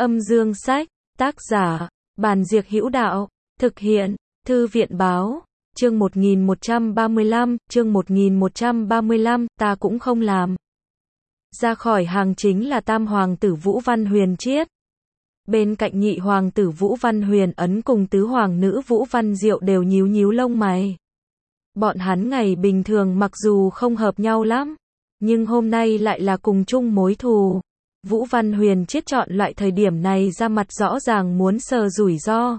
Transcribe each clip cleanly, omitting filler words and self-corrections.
Âm dương sách, tác giả, Bàn Diệc Hữu Đạo, thực hiện, Thư viện Báo, chương 1135, ta cũng không làm. Ra khỏi hàng chính là tam hoàng tử Vũ Văn Huyền Triết. Bên cạnh nhị hoàng tử Vũ Văn Huyền Ấn cùng tứ hoàng nữ Vũ Văn Diệu đều nhíu nhíu lông mày. Bọn hắn ngày bình thường mặc dù không hợp nhau lắm, nhưng hôm nay lại là cùng chung mối thù. Vũ Văn Huyền Triết chọn loại thời điểm này ra mặt rõ ràng muốn sờ rủi ro.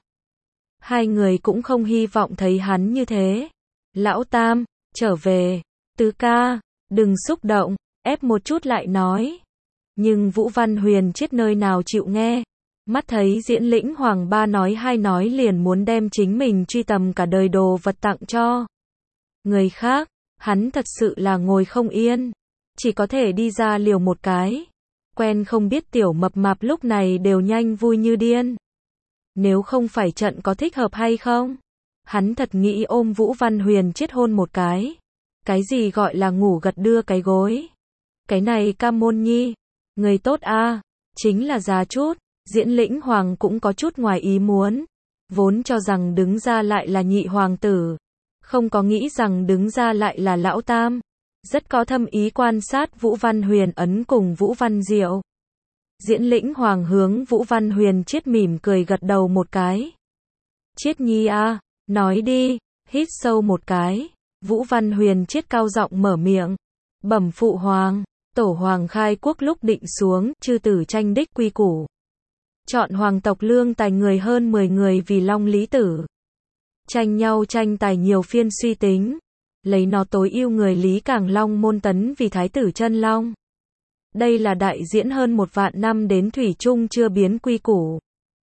Hai người cũng không hy vọng thấy hắn như thế. Lão Tam, trở về. Tứ ca, đừng xúc động, ép một chút lại nói. Nhưng Vũ Văn Huyền Triết nơi nào chịu nghe. Mắt thấy Diễn Lĩnh Hoàng ba nói hai nói liền muốn đem chính mình truy tầm cả đời đồ vật tặng cho người khác, hắn thật sự là ngồi không yên. Chỉ có thể đi ra liều một cái. Quen không biết tiểu mập mạp lúc này đều nhanh vui như điên. Nếu không phải trận có thích hợp hay không? Hắn thật nghĩ ôm Vũ Văn Huyền Triết hôn một cái. Cái gì gọi là ngủ gật đưa cái gối? Cái này Cam Môn Nhi, người tốt a, chính là già chút. Diễn Lĩnh Hoàng cũng có chút ngoài ý muốn. Vốn cho rằng đứng ra lại là nhị hoàng tử. Không có nghĩ rằng đứng ra lại là lão tam. Rất có thâm ý quan sát Vũ Văn Huyền Ấn cùng Vũ Văn Diệu. Diễn Lĩnh Hoàng hướng Vũ Văn Huyền Triết mỉm cười gật đầu một cái. Triết Nhi a, nói đi, hít sâu một cái. Vũ Văn Huyền Triết cao giọng mở miệng. Bẩm phụ hoàng, tổ hoàng khai quốc lúc định xuống, chư tử tranh đích quy củ. Chọn hoàng tộc lương tài người hơn 10 người vì long lý tử. Tranh nhau tranh tài nhiều phiên suy tính. Lấy nó tối ưu người Lý Cảng Long môn tấn vì thái tử chân long. Đây là đại diễn hơn 1 vạn năm đến thủy chung chưa biến quy củ.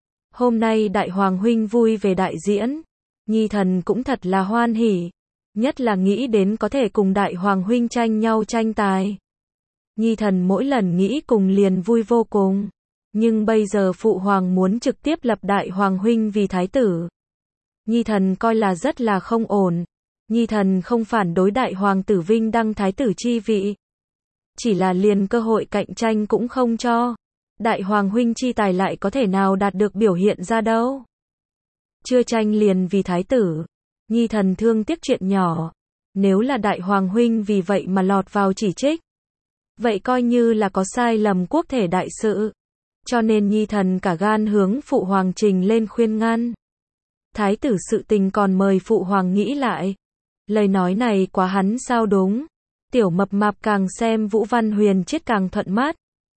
Hôm nay đại hoàng huynh vui về đại diễn. Nhi thần cũng thật là hoan hỉ. Nhất là nghĩ đến có thể cùng đại hoàng huynh tranh nhau tranh tài. Nhi thần mỗi lần nghĩ cùng liền vui vô cùng. Nhưng bây giờ phụ hoàng muốn trực tiếp lập đại hoàng huynh vì thái tử. Nhi thần coi là rất là không ổn. Nhi thần không phản đối đại hoàng tử vinh đăng thái tử chi vị. Chỉ là liền cơ hội cạnh tranh cũng không cho. Đại hoàng huynh chi tài lại có thể nào đạt được biểu hiện ra đâu. Chưa tranh liền vì thái tử. Nhi thần thương tiếc chuyện nhỏ. Nếu là đại hoàng huynh vì vậy mà lọt vào chỉ trích. Vậy coi như là có sai lầm quốc thể đại sự. Cho nên nhi thần cả gan hướng phụ hoàng trình lên khuyên ngăn. Thái tử sự tình còn mời phụ hoàng nghĩ lại. Lời nói này quá hắn sao đúng. Tiểu mập mạp càng xem Vũ Văn Huyền Triết càng thuận mắt.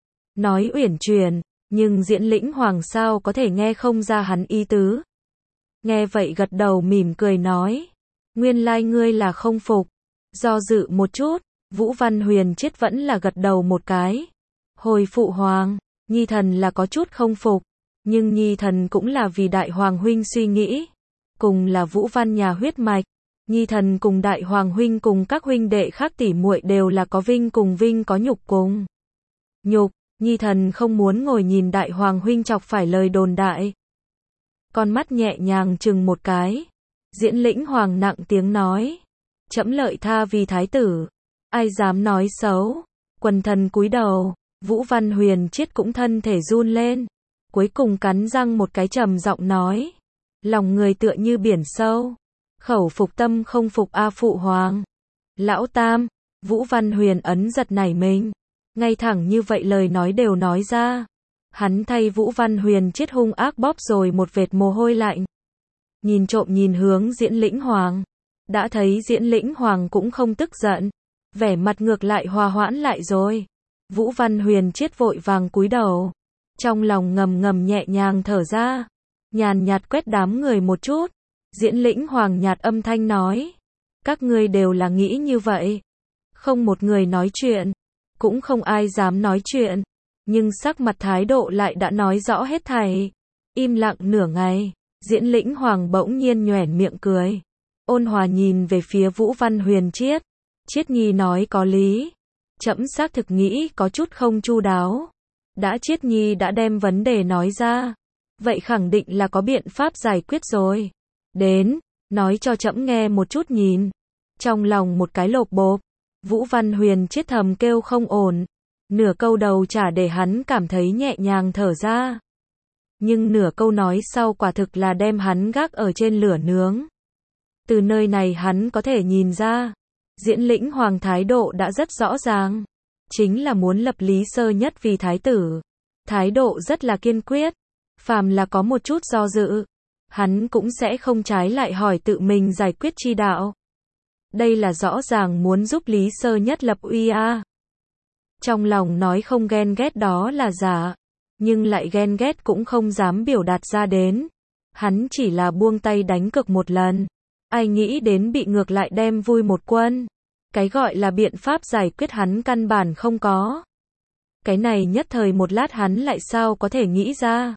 Nói uyển chuyển, nhưng Diễn Lĩnh Hoàng sao có thể nghe không ra hắn ý tứ. Nghe vậy gật đầu mỉm cười nói. Nguyên lai ngươi là không phục. Do dự một chút, Vũ Văn Huyền Triết vẫn là gật đầu một cái. Hồi phụ hoàng, nhi thần là có chút không phục. Nhưng nhi thần cũng là vì đại hoàng huynh suy nghĩ. Cùng là Vũ Văn nhà huyết mạch. Nhi thần cùng đại hoàng huynh cùng các huynh đệ khác tỉ muội đều là có vinh cùng vinh có nhục cùng nhục. Nhi thần không muốn ngồi nhìn đại hoàng huynh chọc phải lời đồn đại. Con mắt nhẹ nhàng chừng một cái. Diễn Lĩnh Hoàng nặng tiếng nói. Trẫm lợi tha vì thái tử. Ai dám nói xấu. Quần thần cúi đầu. Vũ Văn Huyền Triết cũng thân thể run lên. Cuối cùng cắn răng một cái trầm giọng nói. Lòng người tựa như biển sâu. Khẩu phục tâm không phục a phụ hoàng. Lão Tam, Vũ Văn Huyền Ấn giật nảy mình. Ngay thẳng như vậy lời nói đều nói ra. Hắn thay Vũ Văn Huyền Triết hung ác bóp rồi một vệt mồ hôi lạnh. Nhìn trộm nhìn hướng Diễn Lĩnh Hoàng. Đã thấy Diễn Lĩnh Hoàng cũng không tức giận. Vẻ mặt ngược lại hòa hoãn lại rồi. Vũ Văn Huyền Triết vội vàng cúi đầu. Trong lòng ngầm ngầm nhẹ nhàng thở ra. Nhàn nhạt quét đám người một chút. Diễn Lĩnh Hoàng nhạt âm thanh nói. Các ngươi đều là nghĩ như vậy. Không một người nói chuyện. Cũng không ai dám nói chuyện. Nhưng sắc mặt thái độ lại đã nói rõ hết thảy. Im lặng nửa ngày. Diễn Lĩnh Hoàng bỗng nhiên nhoẻn miệng cười. Ôn hòa nhìn về phía Vũ Văn Huyền Triết. Triết Nhi nói có lý. Trẫm xác thực nghĩ có chút không chu đáo. Đã Triết Nhi đã đem vấn đề nói ra. Vậy khẳng định là có biện pháp giải quyết rồi. Đến, nói cho trẫm nghe một chút nhìn. Trong lòng một cái lộp bộp. Vũ Văn Huyền Triết thầm kêu không ổn. Nửa câu đầu chả để hắn cảm thấy nhẹ nhàng thở ra. Nhưng nửa câu nói sau quả thực là đem hắn gác ở trên lửa nướng. Từ nơi này hắn có thể nhìn ra, Diễn Lĩnh Hoàng thái độ đã rất rõ ràng. Chính là muốn lập Lý Sơ Nhất vì thái tử. Thái độ rất là kiên quyết. Phàm là có một chút do dự, hắn cũng sẽ không trái lại hỏi tự mình giải quyết chi đạo. Đây là rõ ràng muốn giúp Lý Sơ Nhất lập uy a. Trong lòng nói không ghen ghét đó là giả, nhưng lại ghen ghét cũng không dám biểu đạt ra đến. Hắn chỉ là buông tay đánh cược một lần. Ai nghĩ đến bị ngược lại đem vui một quân. Cái gọi là biện pháp giải quyết hắn căn bản không có. Cái này nhất thời một lát hắn lại sao có thể nghĩ ra.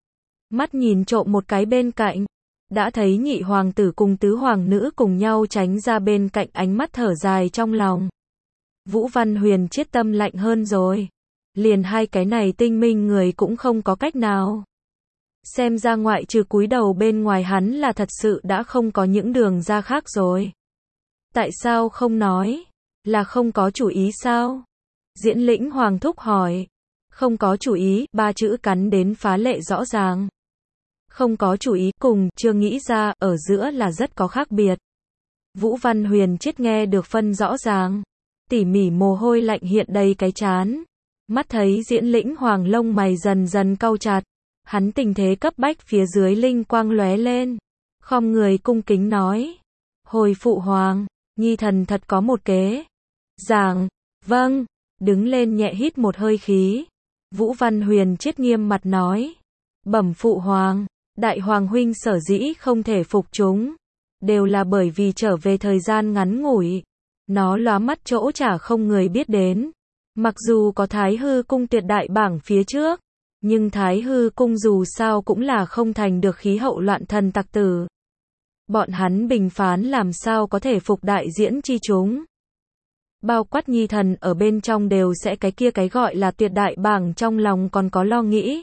Mắt nhìn trộm một cái bên cạnh, đã thấy nhị hoàng tử cùng tứ hoàng nữ cùng nhau tránh ra bên cạnh, ánh mắt thở dài trong lòng. Vũ Văn Huyền chết tâm lạnh hơn rồi. Liền hai cái này tinh minh người cũng không có cách nào. Xem ra ngoại trừ cúi đầu bên ngoài hắn là thật sự đã không có những đường ra khác rồi. Tại sao không nói? Là không có chủ ý sao? Diễn Lĩnh Hoàng thúc hỏi. Không có chủ ý, ba chữ cắn đến phá lệ rõ ràng. Không có chủ ý cùng chưa nghĩ ra ở giữa là rất có khác biệt. Vũ Văn Huyền chết nghe được phân rõ ràng. Tỉ mỉ mồ hôi lạnh hiện đầy cái trán. Mắt thấy Diễn Lĩnh Hoàng lông mày dần dần cau chặt. Hắn tình thế cấp bách phía dưới linh quang lóe lên. Khom người cung kính nói. Hồi phụ hoàng, nhi thần thật có một kế. Giảng, vâng, đứng lên nhẹ hít một hơi khí. Vũ Văn Huyền chết nghiêm mặt nói. Bẩm phụ hoàng, đại hoàng huynh sở dĩ không thể phục chúng. Đều là bởi vì trở về thời gian ngắn ngủi. Nó lóa mắt chỗ chả không người biết đến. Mặc dù có Thái Hư cung tuyệt đại bảng phía trước. Nhưng Thái Hư cung dù sao cũng là không thành được khí hậu loạn thần tặc tử. Bọn hắn bình phán làm sao có thể phục đại diễn chi chúng. Bao quát nhi thần ở bên trong đều sẽ cái kia cái gọi là tuyệt đại bảng trong lòng còn có lo nghĩ.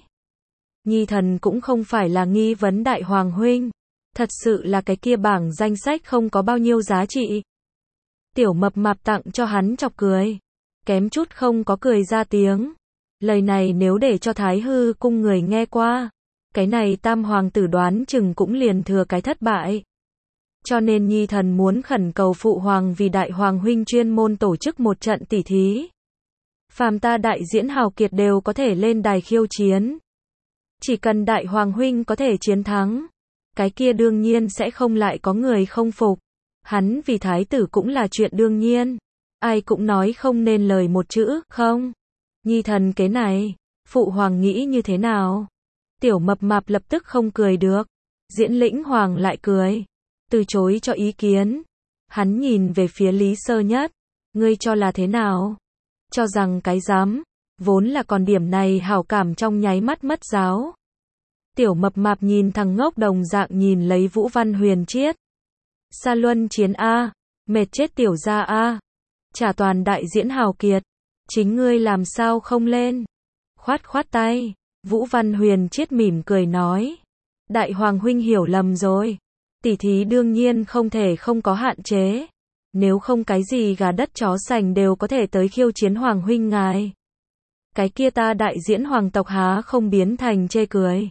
Nhi thần cũng không phải là nghi vấn đại hoàng huynh. Thật sự là cái kia bảng danh sách không có bao nhiêu giá trị. Tiểu Mập Mạp tặng cho hắn chọc cười. Kém chút không có cười ra tiếng. Lời này nếu để cho Thái Hư cung người nghe qua, cái này tam hoàng tử đoán chừng cũng liền thừa cái thất bại. Cho nên nhi thần muốn khẩn cầu phụ hoàng vì đại hoàng huynh chuyên môn tổ chức một trận tỉ thí. Phàm ta đại diễn hào kiệt đều có thể lên đài khiêu chiến. Chỉ cần đại hoàng huynh có thể chiến thắng, cái kia đương nhiên sẽ không lại có người không phục. Hắn vì thái tử cũng là chuyện đương nhiên. Ai cũng nói không nên lời một chữ, không. Nhi thần kế này, phụ hoàng nghĩ như thế nào? Tiểu Mập Mạp lập tức không cười được. Diễn Lĩnh Hoàng lại cười. Từ chối cho ý kiến. Hắn nhìn về phía Lý Sơ Nhất. Ngươi cho là thế nào? Cho rằng cái dám. Vốn là còn điểm này hảo cảm trong nháy mắt mất giáo. Tiểu Mập Mạp nhìn thằng ngốc đồng dạng nhìn lấy Vũ Văn Huyền Triết. Sa luân chiến A. Mệt chết tiểu gia A. Trả toàn đại diễn hào kiệt. Chính ngươi làm sao không lên? Khoát khoát tay. Vũ Văn Huyền Triết mỉm cười nói. Đại hoàng huynh hiểu lầm rồi. Tỉ thí đương nhiên không thể không có hạn chế. Nếu không cái gì gà đất chó sành đều có thể tới khiêu chiến hoàng huynh ngài. Cái kia ta đại diễn hoàng tộc há không biến thành chê cười.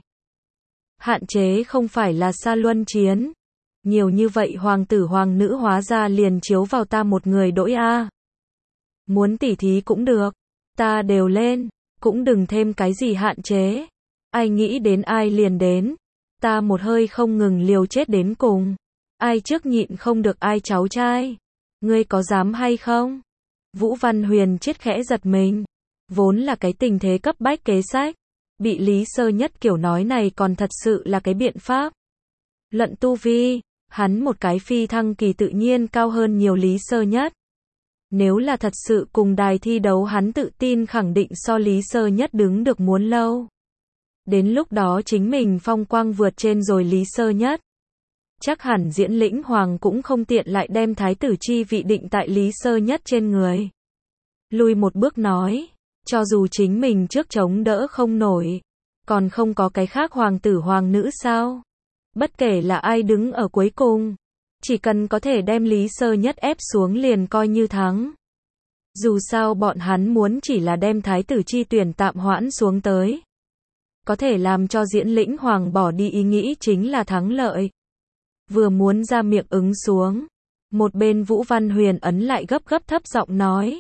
Hạn chế không phải là sa luân chiến. Nhiều như vậy hoàng tử hoàng nữ hóa ra liền chiếu vào ta một người đỗi a. Muốn tỉ thí cũng được. Ta đều lên. Cũng đừng thêm cái gì hạn chế. Ai nghĩ đến ai liền đến. Ta một hơi không ngừng liều chết đến cùng. Ai trước nhịn không được ai cháu trai. Ngươi có dám hay không? Vũ Văn Huyền chết khẽ giật mình. Vốn là cái tình thế cấp bách kế sách. Bị Lý Sơ Nhất kiểu nói này còn thật sự là cái biện pháp. Luận tu vi, hắn một cái phi thăng kỳ tự nhiên cao hơn nhiều Lý Sơ Nhất. Nếu là thật sự cùng đài thi đấu hắn tự tin khẳng định so Lý Sơ Nhất đứng được muốn lâu. Đến lúc đó chính mình phong quang vượt trên rồi Lý Sơ Nhất. Chắc hẳn Diễn Lĩnh Hoàng cũng không tiện lại đem thái tử chi vị định tại Lý Sơ Nhất trên người. Lùi một bước nói, cho dù chính mình trước chống đỡ không nổi, còn không có cái khác hoàng tử hoàng nữ sao? Bất kể là ai đứng ở cuối cùng, chỉ cần có thể đem Lý Sơ Nhất ép xuống liền coi như thắng. Dù sao bọn hắn muốn chỉ là đem thái tử chi tuyển tạm hoãn xuống tới. có thể làm cho Diễn Lĩnh Hoàng bỏ đi ý nghĩ chính là thắng lợi. Vừa muốn ra miệng ứng xuống, một bên Vũ Văn Huyền Ấn lại gấp gấp thấp giọng nói.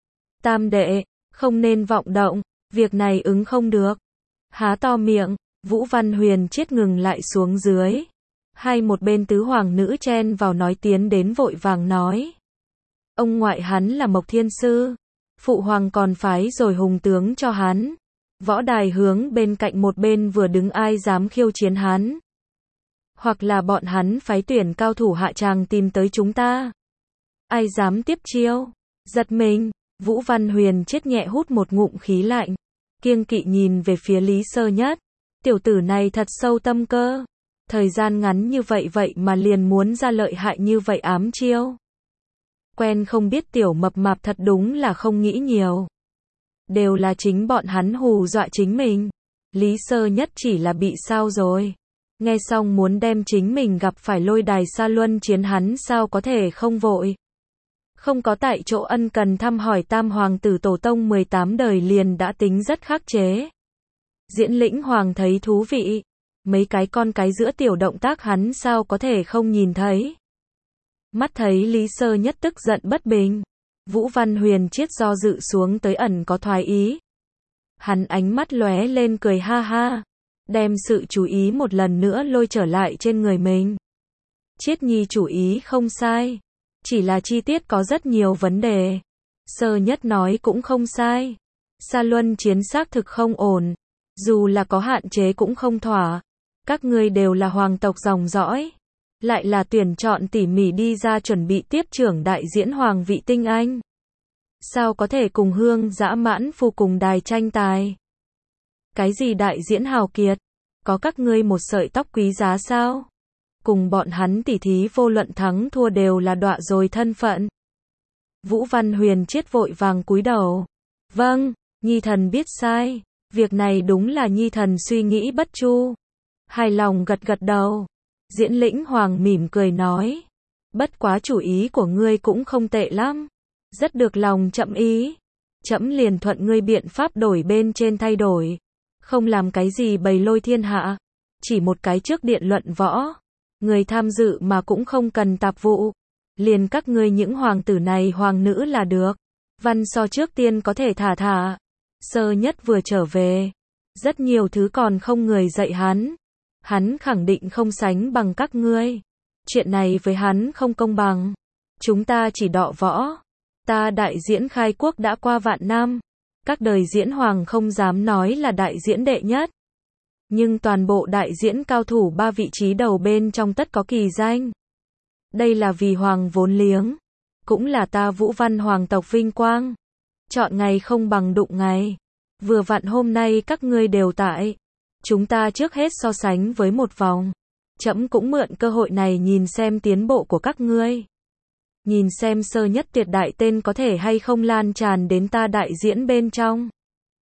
Tam đệ, không nên vọng động, việc này ứng không được. Há to miệng, Vũ Văn Huyền Triết ngừng lại xuống dưới. Hai một bên tứ hoàng nữ chen vào nói tiến đến vội vàng nói. Ông ngoại hắn là Mộc Thiên Sư, phụ hoàng còn phái rồi hùng tướng cho hắn. Võ đài hướng bên cạnh một bên vừa đứng ai dám khiêu chiến hắn. Hoặc là bọn hắn phái tuyển cao thủ hạ tràng tìm tới chúng ta. Ai dám tiếp chiêu? Giật mình, Vũ Văn Huyền Triết nhẹ hút một ngụm khí lạnh. Kiêng kỵ nhìn về phía Lý Sơ Nhất. Tiểu tử này thật sâu tâm cơ. Thời gian ngắn như vậy mà liền muốn ra lợi hại như vậy ám chiêu. Quen không biết tiểu mập mạp thật đúng là không nghĩ nhiều. Đều là chính bọn hắn hù dọa chính mình. Lý Sơ Nhất chỉ là bị sao rồi. Nghe xong muốn đem chính mình gặp phải lôi đài Sa Luân chiến hắn sao có thể không vội. Không có tại chỗ ân cần thăm hỏi tam hoàng tử tổ tông 18 đời liền đã tính rất khắc chế. Diễn Lĩnh Hoàng thấy thú vị. Mấy cái con cái giữa tiểu động tác hắn sao có thể không nhìn thấy. Mắt thấy Lý Sơ Nhất tức giận bất bình. Vũ Văn Huyền Triết do dự xuống tới ẩn có thoái ý. Hắn ánh mắt lóe lên cười ha ha. Đem sự chú ý một lần nữa lôi trở lại trên người mình. Triết Nhi chủ ý không sai. Chỉ là chi tiết có rất nhiều vấn đề. Sơ Nhất nói cũng không sai. Sa Luân chiến xác thực không ổn. Dù là có hạn chế cũng không thỏa. Các ngươi đều là hoàng tộc dòng dõi. Lại là tuyển chọn tỉ mỉ đi ra chuẩn bị tiếp trưởng đại diễn hoàng vị tinh anh. Sao có thể cùng Hương Dã Mãn Phu cùng đài tranh tài? Cái gì đại diễn hào kiệt? Có các ngươi một sợi tóc quý giá sao? Cùng bọn hắn tỉ thí vô luận thắng thua đều là đọa rồi thân phận. Vũ Văn Huyền Triết vội vàng cúi đầu. Vâng, Nhi thần biết sai. Việc này đúng là Nhi thần suy nghĩ bất chu. Hài lòng gật gật đầu. Diễn Lĩnh Hoàng mỉm cười nói. Bất quá chủ ý của ngươi cũng không tệ lắm. Rất được lòng trẫm ý. Trẫm liền thuận ngươi biện pháp đổi bên trên thay đổi. Không làm cái gì bày lôi thiên hạ. Chỉ một cái trước điện luận võ. Người tham dự mà cũng không cần tạp vụ. Liền các ngươi những hoàng tử này hoàng nữ là được. Văn so trước tiên có thể thả. Sơ Nhất vừa trở về. Rất nhiều thứ còn không người dạy hắn. Hắn khẳng định không sánh bằng các ngươi. Chuyện này với hắn không công bằng. Chúng ta chỉ đọ võ. Ta đại diễn khai quốc đã qua vạn năm. Các đời diễn hoàng không dám nói là đại diễn đệ nhất. Nhưng toàn bộ đại diễn cao thủ 3 vị trí đầu bên trong tất có kỳ danh. Đây là vì hoàng vốn liếng. Cũng là ta Vũ Văn hoàng tộc vinh quang. Chọn ngày không bằng đụng ngày. Vừa vặn hôm nay các ngươi đều tại. Chúng ta trước hết so sánh với một vòng. Trẫm cũng mượn cơ hội này nhìn xem tiến bộ của các ngươi. Nhìn xem Sơ Nhất tuyệt đại tên có thể hay không lan tràn đến ta đại diễn bên trong.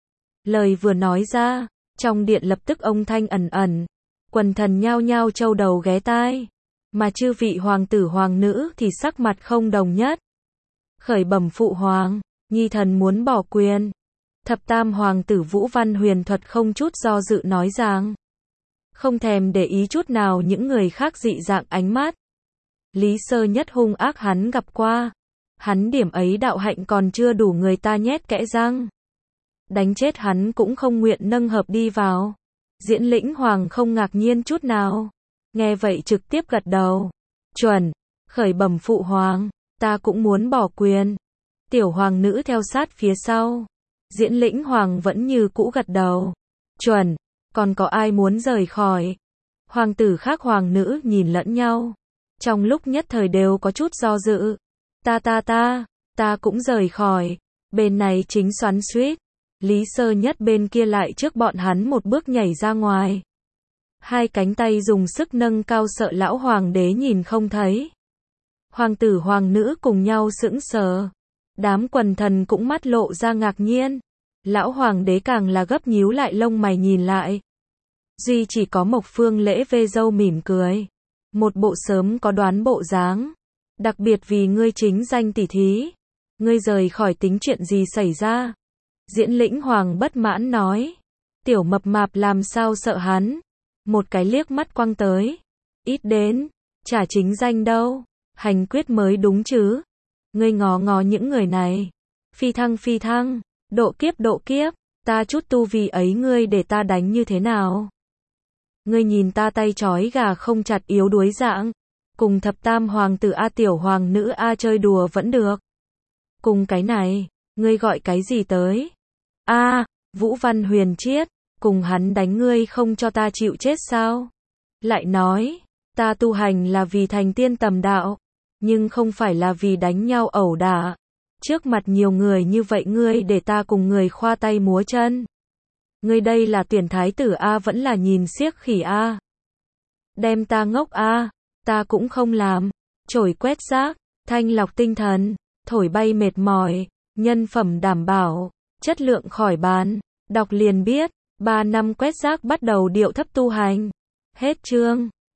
Lời vừa nói ra, trong điện lập tức âm thanh ẩn ẩn. Quần thần nhao nhao châu đầu ghé tai. Mà chư vị hoàng tử hoàng nữ thì sắc mặt không đồng nhất. Khởi bẩm phụ hoàng, Nhi thần muốn bỏ quyền. Thập tam hoàng tử Vũ Văn Huyền Thuật không chút do dự nói rằng. Không thèm để ý chút nào những người khác dị dạng ánh mắt. Lý Sơ Nhất hung ác hắn gặp qua. Hắn điểm ấy đạo hạnh còn chưa đủ người ta nhét kẽ răng. Đánh chết hắn cũng không nguyện nâng hợp đi vào. Diễn Lĩnh Hoàng không ngạc nhiên chút nào. Nghe vậy trực tiếp gật đầu. Chuẩn, khởi bẩm phụ hoàng, ta cũng muốn bỏ quyền. Tiểu hoàng nữ theo sát phía sau. Diễn Lĩnh Hoàng vẫn như cũ gật đầu. Chuẩn, còn có ai muốn rời khỏi? Hoàng tử khác hoàng nữ nhìn lẫn nhau. Trong lúc nhất thời đều có chút do dự. Ta cũng rời khỏi. Bên này chính xoắn xuýt. Lý Sơ Nhất bên kia lại trước bọn hắn một bước nhảy ra ngoài. Hai cánh tay dùng sức nâng cao sợ lão hoàng đế nhìn không thấy. Hoàng tử hoàng nữ cùng nhau sững sờ. Đám quần thần cũng mắt lộ ra ngạc nhiên. Lão hoàng đế càng là gấp nhíu lại lông mày nhìn lại. Duy chỉ có Mộc Phương Lễ vê râu mỉm cười. Một bộ sớm có đoán bộ dáng. Đặc biệt vì ngươi chính danh tỷ thí. Ngươi rời khỏi tính chuyện gì xảy ra? Diễn Lĩnh Hoàng bất mãn nói. Tiểu mập mạp làm sao sợ hắn. Một cái liếc mắt quăng tới. Ít đến, chả chính danh đâu. Hành quyết mới đúng chứ. Ngươi ngó ngó những người này. Phi thăng, độ kiếp, ta chút tu vi ấy ngươi để ta đánh như thế nào? Ngươi nhìn ta tay trói gà không chặt yếu đuối dạng. Cùng thập tam hoàng tử A tiểu hoàng nữ A chơi đùa vẫn được. Cùng cái này, ngươi gọi cái gì tới? Vũ Văn Huyền Triết, cùng hắn đánh ngươi không cho ta chịu chết sao? Lại nói, ta tu hành là vì thành tiên tầm đạo, nhưng không phải là vì đánh nhau ẩu đả. Trước mặt nhiều người như vậy ngươi để ta cùng người khoa tay múa chân. Ngươi đây là tuyển thái tử A vẫn là nhìn xiếc khỉ A? Đem ta ngốc A, ta cũng không làm. Chổi quét rác, thanh lọc tinh thần, thổi bay mệt mỏi, nhân phẩm đảm bảo, chất lượng khỏi bàn. Đọc liền biết, 3 năm quét rác bắt đầu điệu thấp tu hành. Hết chương.